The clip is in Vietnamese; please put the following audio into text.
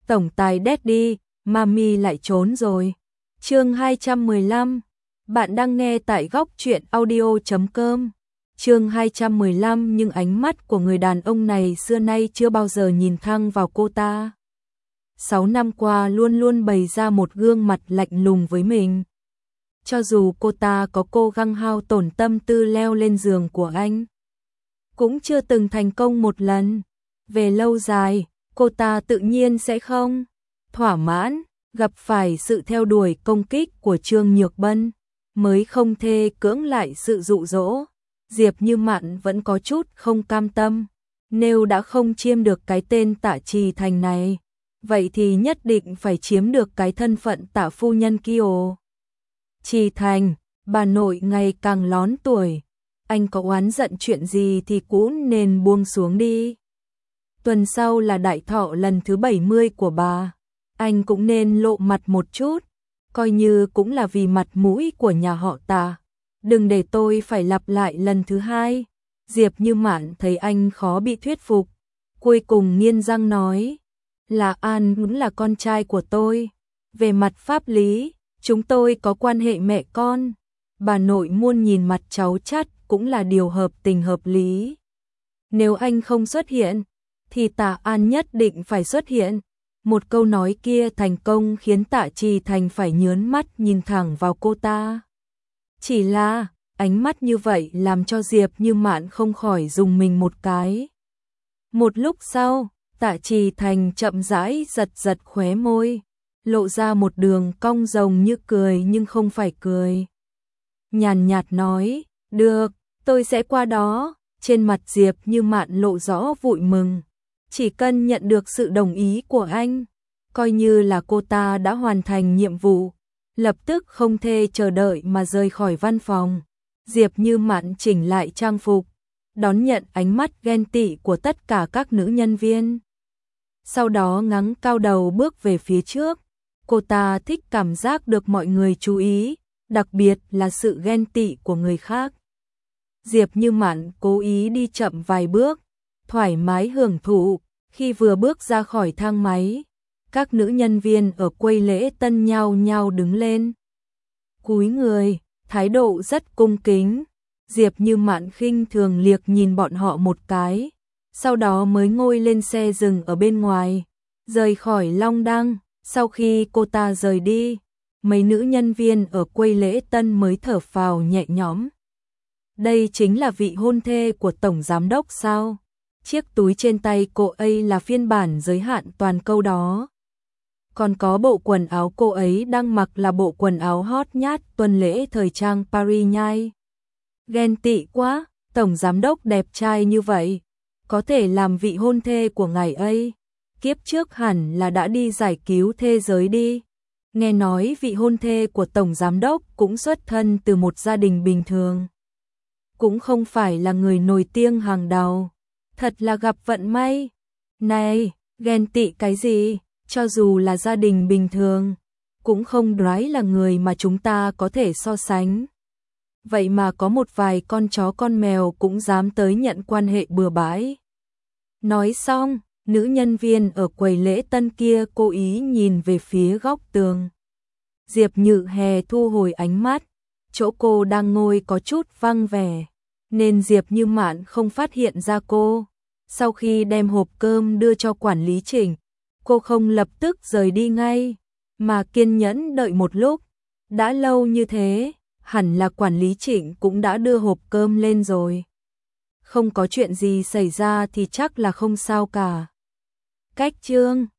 tổng tài Daddy, Mami lại trốn rồi. Chương 215. Bạn đang nghe tại góc truyện audio.com. Chương 215, nhưng ánh mắt của người đàn ông này xưa nay chưa bao giờ nhìn thẳng vào cô ta. 6 năm qua luôn luôn bày ra một gương mặt lạnh lùng với mình. Cho dù cô ta có cố gắng hao tổn tâm tư leo lên giường của anh, cũng chưa từng thành công một lần. Về lâu dài, cô ta tự nhiên sẽ không thỏa mãn, gặp phải sự theo đuổi công kích của Trương Nhược Bân, mới không thể cưỡng lại sự dụ dỗ. Diệp Như Mạn vẫn có chút không cam tâm, nếu đã không chiếm được cái tên Tạ Trì Thành này, vậy thì nhất định phải chiếm được cái thân phận Tạ phu nhân kia. Trì Thành, bà nội ngày càng lón tuổi, anh có oán giận chuyện gì thì cũng nên buông xuống đi. Tuần sau là đại thọ lần thứ 70 của bà, anh cũng nên lộ mặt một chút, coi như cũng là vì mặt mũi của nhà họ Tạ. Đừng để tôi phải lặp lại lần thứ hai. Diệp Như Mạn thấy anh khó bị thuyết phục, cuối cùng nghiến răng nói, là An cũng là con trai của tôi. Về mặt pháp lý, chúng tôi có quan hệ mẹ con. Bà nội muốn nhìn mặt cháu chắt cũng là điều hợp tình hợp lý. Nếu anh không xuất hiện, thì Tạ An nhất định phải xuất hiện. Một câu nói kia thành công khiến Tạ Trì Thành phải nhớn mắt nhìn thẳng vào cô ta. Chỉ là, ánh mắt như vậy làm cho Diệp Như Mạn không khỏi rùng mình một cái. Một lúc sau, Tạ Trì Thành chậm rãi giật giật khóe môi, lộ ra một đường cong rồng như cười nhưng không phải cười. Nhàn nhạt nói, được, tôi sẽ qua đó. Trên mặt Diệp Như Mạn lộ rõ vui mừng. Chỉ cần nhận được sự đồng ý của anh, coi như là cô ta đã hoàn thành nhiệm vụ. Lập tức không thể chờ đợi mà rời khỏi văn phòng. Diệp Như Mạn chỉnh lại trang phục, đón nhận ánh mắt ghen tị của tất cả các nữ nhân viên. Sau đó ngẩng cao đầu bước về phía trước. Cô ta thích cảm giác được mọi người chú ý, đặc biệt là sự ghen tị của người khác. Diệp Như Mạn cố ý đi chậm vài bước, thoải mái hưởng thụ. Khi vừa bước ra khỏi thang máy, các nữ nhân viên ở quầy lễ tân nhao nhao đứng lên, cúi người, thái độ rất cung kính. Diệp Như Mạn khinh thường liếc nhìn bọn họ một cái, sau đó mới ngồi lên xe dừng ở bên ngoài, rời khỏi Long Đăng. Sau khi cô ta rời đi, mấy nữ nhân viên ở quầy lễ tân mới thở phào nhẹ nhõm. Đây chính là vị hôn thê của tổng giám đốc sao? Chiếc túi trên tay cô ấy là phiên bản giới hạn toàn câu đó. Còn có bộ quần áo cô ấy đang mặc là bộ quần áo hot nhát tuần lễ thời trang Paris nhai. Ghen tị quá, tổng giám đốc đẹp trai như vậy, có thể làm vị hôn thê của ngài ấy. Kiếp trước hẳn là đã đi giải cứu thế giới đi. Nghe nói vị hôn thê của tổng giám đốc cũng xuất thân từ một gia đình bình thường, cũng không phải là người nổi tiếng hàng đầu. Thật là gặp vận may. Này, ghen tị cái gì? Cho dù là gia đình bình thường, cũng không đoái là người mà chúng ta có thể so sánh. Vậy mà có một vài con chó con mèo cũng dám tới nhận quan hệ bừa bãi. Nói xong, nữ nhân viên ở quầy lễ tân kia cố ý nhìn về phía góc tường. Diệp Như Hè thu hồi ánh mắt, chỗ cô đang ngồi có chút vắng vẻ, nên Diệp Như Mạn không phát hiện ra cô. Sau khi đem hộp cơm đưa cho quản lý Trịnh, cô không lập tức rời đi ngay, mà kiên nhẫn đợi một lúc. Đã lâu như thế, hẳn là quản lý Trịnh cũng đã đưa hộp cơm lên rồi. Không có chuyện gì xảy ra thì chắc là không sao cả. Cách chương